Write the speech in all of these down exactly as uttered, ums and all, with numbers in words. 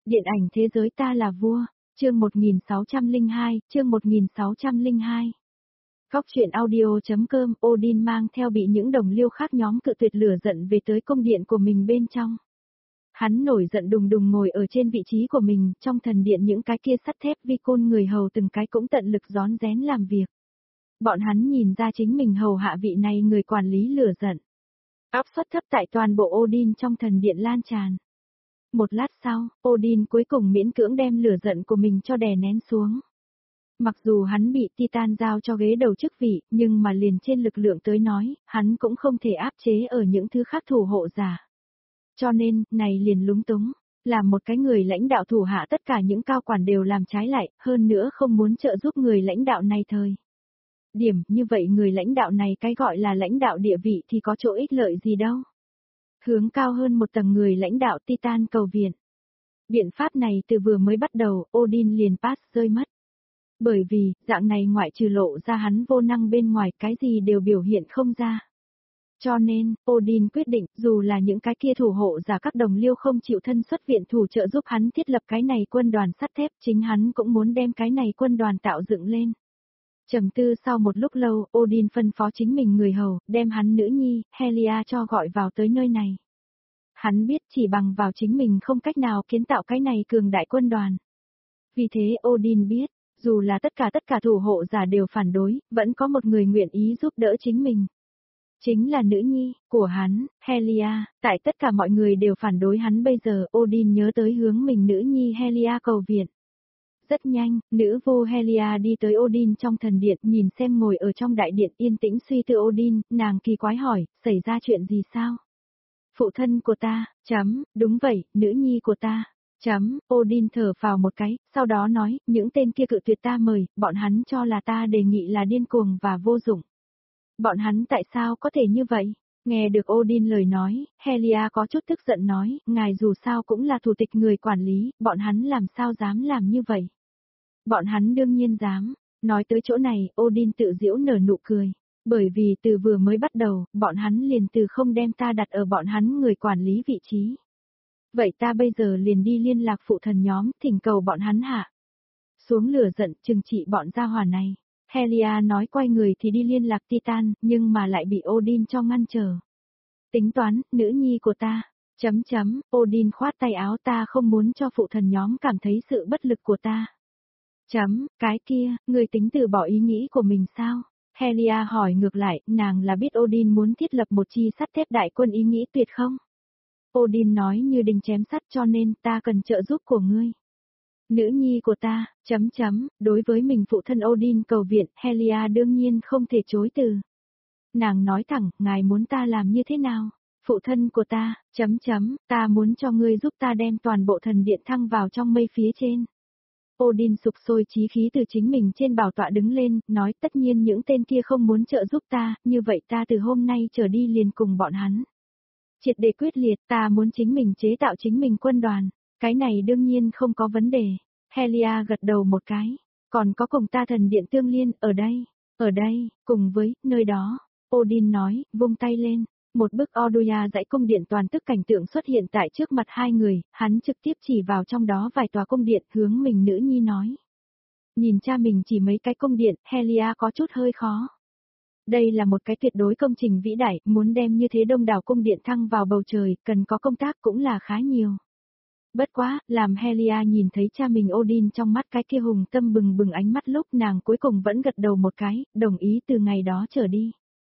Điện ảnh thế giới ta là vua, chương một nghìn sáu trăm lẻ hai, chương một nghìn sáu trăm lẻ hai. Góc truyện audio.com, Odin mang theo bị những đồng liêu khác nhóm cự tuyệt lửa giận về tới cung điện của mình bên trong. Hắn nổi giận đùng đùng ngồi ở trên vị trí của mình, trong thần điện những cái kia sắt thép vi côn người hầu từng cái cũng tận lực rón rén làm việc. Bọn hắn nhìn ra chính mình hầu hạ vị này người quản lý lửa giận. Áp suất thấp tại toàn bộ Odin trong thần điện lan tràn. Một lát sau, Odin cuối cùng miễn cưỡng đem lửa giận của mình cho đè nén xuống. Mặc dù hắn bị Titan giao cho ghế đầu chức vị, nhưng mà liền trên lực lượng tới nói, hắn cũng không thể áp chế ở những thứ khác thủ hộ giả. Cho nên, này liền lúng túng, làm một cái người lãnh đạo thủ hạ tất cả những cao quản đều làm trái lại, hơn nữa không muốn trợ giúp người lãnh đạo này thời. Điểm, như vậy người lãnh đạo này cái gọi là lãnh đạo địa vị thì có chỗ ích lợi gì đâu. Hướng cao hơn một tầng người lãnh đạo Titan cầu viện. Biện pháp này từ vừa mới bắt đầu, Odin liền pass rơi mất. Bởi vì, dạng này ngoại trừ lộ ra hắn vô năng bên ngoài cái gì đều biểu hiện không ra. Cho nên, Odin quyết định, dù là những cái kia thủ hộ giả các đồng liêu không chịu thân xuất viện thủ trợ giúp hắn thiết lập cái này quân đoàn sắt thép, chính hắn cũng muốn đem cái này quân đoàn tạo dựng lên. Trầm tư sau một lúc lâu, Odin phân phó chính mình người hầu, đem hắn nữ nhi, Helia cho gọi vào tới nơi này. Hắn biết chỉ bằng vào chính mình không cách nào kiến tạo cái này cường đại quân đoàn. Vì thế Odin biết, dù là tất cả tất cả thủ hộ giả đều phản đối, vẫn có một người nguyện ý giúp đỡ chính mình. Chính là nữ nhi của hắn, Helia, tại tất cả mọi người đều phản đối hắn bây giờ, Odin nhớ tới hướng mình nữ nhi Helia cầu viện. Rất nhanh, nữ vô Helia đi tới Odin trong thần điện, nhìn xem ngồi ở trong đại điện yên tĩnh suy tư Odin, nàng kỳ quái hỏi, xảy ra chuyện gì sao? Phụ thân của ta, chấm, đúng vậy, nữ nhi của ta, chấm, Odin thở vào một cái, sau đó nói, những tên kia cự tuyệt ta mời, bọn hắn cho là ta đề nghị là điên cuồng và vô dụng. Bọn hắn tại sao có thể như vậy? Nghe được Odin lời nói, Helia có chút tức giận nói, ngài dù sao cũng là thủ tịch người quản lý, bọn hắn làm sao dám làm như vậy? Bọn hắn đương nhiên dám. Nói tới chỗ này, Odin tự giễu nở nụ cười. Bởi vì từ vừa mới bắt đầu, bọn hắn liền từ không đem ta đặt ở bọn hắn người quản lý vị trí. Vậy ta bây giờ liền đi liên lạc phụ thần nhóm, thỉnh cầu bọn hắn hạ xuống lửa giận trừng trị bọn gia hỏa này. Helia nói quay người thì đi liên lạc Titan, nhưng mà lại bị Odin cho ngăn trở. Tính toán, nữ nhi của ta, chấm chấm, Odin khoát tay áo, ta không muốn cho phụ thần nhóm cảm thấy sự bất lực của ta. Chấm, cái kia, người tính từ bỏ ý nghĩ của mình sao? Helia hỏi ngược lại, nàng là biết Odin muốn thiết lập một chi sắt thép đại quân ý nghĩ tuyệt không? Odin nói như đinh chém sắt, cho nên ta cần trợ giúp của ngươi. Nữ nhi của ta, chấm chấm, đối với mình phụ thân Odin cầu viện, Helia đương nhiên không thể chối từ. Nàng nói thẳng, ngài muốn ta làm như thế nào? Phụ thân của ta, chấm chấm, ta muốn cho ngươi giúp ta đem toàn bộ thần điện thăng vào trong mây phía trên. Odin sục sôi chí khí từ chính mình trên bảo tọa đứng lên, nói tất nhiên những tên kia không muốn trợ giúp ta, như vậy ta từ hôm nay trở đi liền cùng bọn hắn. Triệt để quyết liệt, ta muốn chính mình chế tạo chính mình quân đoàn, cái này đương nhiên không có vấn đề. Helia gật đầu một cái, còn có cùng ta thần điện tương liên, ở đây, ở đây, cùng với, nơi đó. Odin nói, vung tay lên. Một bức Oduya dãy cung điện toàn tức cảnh tượng xuất hiện tại trước mặt hai người, hắn trực tiếp chỉ vào trong đó vài tòa cung điện, hướng mình nữ nhi nói. Nhìn cha mình chỉ mấy cái cung điện, Helia có chút hơi khó. Đây là một cái tuyệt đối công trình vĩ đại, muốn đem như thế đông đảo cung điện thăng vào bầu trời, cần có công tác cũng là khá nhiều. Bất quá, làm Helia nhìn thấy cha mình Odin trong mắt cái kia hùng tâm bừng bừng ánh mắt lúc nàng cuối cùng vẫn gật đầu một cái, đồng ý từ ngày đó trở đi.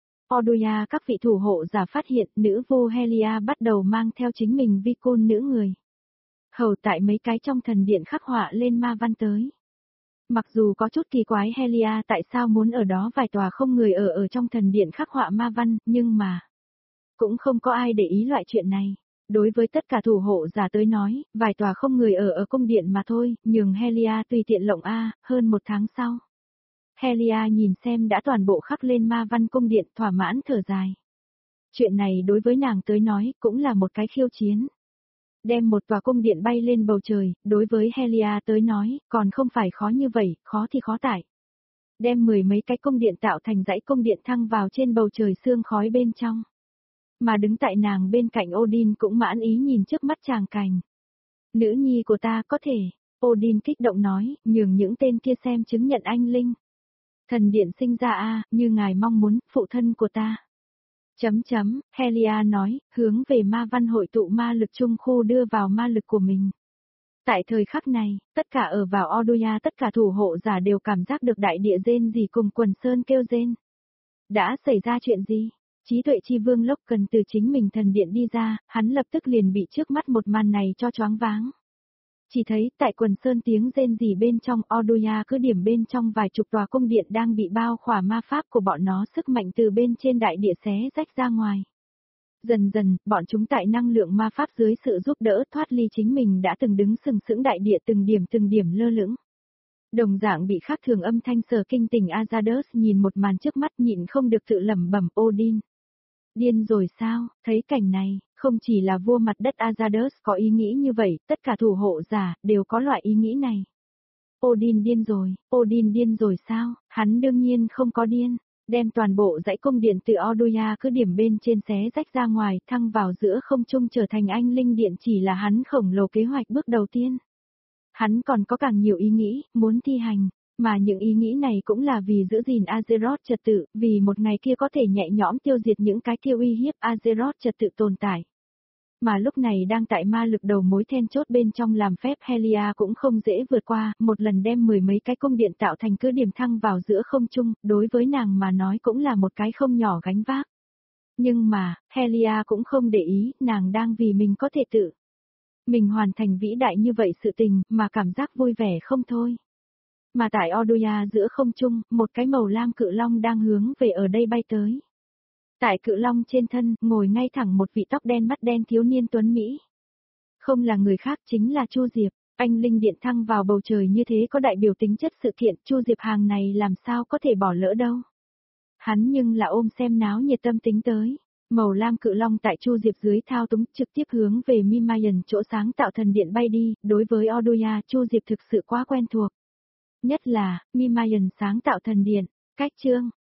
Oduya các vị thủ hộ giả phát hiện nữ vô Helia bắt đầu mang theo chính mình vi côn nữ người. Hầu tại mấy cái trong thần điện khắc họa lên ma văn tới. Mặc dù có chút kỳ quái Helia tại sao muốn ở đó vài tòa không người ở ở trong thần điện khắc họa ma văn, nhưng mà cũng không có ai để ý loại chuyện này. Đối với tất cả thủ hộ giả tới nói, vài tòa không người ở ở cung điện mà thôi, nhường Helia tùy tiện lộng A, hơn một tháng sau. Helia nhìn xem đã toàn bộ khắc lên ma văn cung điện thỏa mãn thở dài. Chuyện này đối với nàng tới nói cũng là một cái khiêu chiến. Đem một tòa cung điện bay lên bầu trời, đối với Helia tới nói, còn không phải khó như vậy, khó thì khó tải. Đem mười mấy cái cung điện tạo thành dãy cung điện thăng vào trên bầu trời sương khói bên trong. Mà đứng tại nàng bên cạnh Odin cũng mãn ý nhìn trước mắt chàng cảnh. Nữ nhi của ta có thể, Odin kích động nói, nhường những tên kia xem chứng nhận anh linh. Thần điện sinh ra a, như ngài mong muốn, phụ thân của ta. Chấm chấm, Helia nói, hướng về ma văn hội tụ ma lực trung khu đưa vào ma lực của mình. Tại thời khắc này, tất cả ở vào Oduya, tất cả thủ hộ giả đều cảm giác được đại địa rên gì cùng quần sơn kêu rên. Đã xảy ra chuyện gì? Trí tuệ chi vương Lốc cần từ chính mình thần điện đi ra, hắn lập tức liền bị trước mắt một màn này cho choáng váng. Chỉ thấy tại quần sơn tiếng rên rỉ bên trong Oduya cứ điểm bên trong vài chục tòa cung điện đang bị bao khỏa ma pháp của bọn nó sức mạnh từ bên trên đại địa xé rách ra ngoài. Dần dần, bọn chúng tại năng lượng ma pháp dưới sự giúp đỡ thoát ly chính mình đã từng đứng sừng sững đại địa từng điểm từng điểm lơ lửng. Đồng dạng bị khác thường âm thanh sờ kinh tỉnh Azadus nhìn một màn trước mắt nhịn không được tự lẩm bẩm Odin. Điên rồi sao, thấy cảnh này, không chỉ là vua mặt đất Azadus có ý nghĩ như vậy, tất cả thủ hộ giả đều có loại ý nghĩ này. Odin điên rồi, Odin điên rồi sao, hắn đương nhiên không có điên, đem toàn bộ dãy cung điện từ Oduya cứ điểm bên trên xé rách ra ngoài, thăng vào giữa không trung trở thành anh linh điện chỉ là hắn khổng lồ kế hoạch bước đầu tiên. Hắn còn có càng nhiều ý nghĩ, muốn thi hành, mà những ý nghĩ này cũng là vì giữ gìn Azeroth trật tự, vì một ngày kia có thể nhẹ nhõm tiêu diệt những cái kia uy hiếp Azeroth trật tự tồn tại. Mà lúc này đang tại ma lực đầu mối then chốt bên trong làm phép Helia cũng không dễ vượt qua, một lần đem mười mấy cái cung điện tạo thành cứ điểm thăng vào giữa không trung, đối với nàng mà nói cũng là một cái không nhỏ gánh vác. Nhưng mà, Helia cũng không để ý, nàng đang vì mình có thể tự. Mình hoàn thành vĩ đại như vậy sự tình, mà cảm giác vui vẻ không thôi. Mà tại Oduya giữa không trung, một cái màu lam cự long đang hướng về ở đây bay tới. Tại cự long trên thân, ngồi ngay thẳng một vị tóc đen mắt đen thiếu niên tuấn Mỹ. Không là người khác chính là Chu Diệp, anh linh điện thăng vào bầu trời như thế có đại biểu tính chất sự kiện, Chu Diệp hàng này làm sao có thể bỏ lỡ đâu. Hắn nhưng là ôm xem náo nhiệt tâm tính tới. Màu lam cự long tại Chu Diệp dưới thao túng trực tiếp hướng về Mimaian chỗ sáng tạo thần điện bay đi, đối với Oduya Chu Diệp thực sự quá quen thuộc. Nhất là, Mimaian sáng tạo thần điện, cách chương.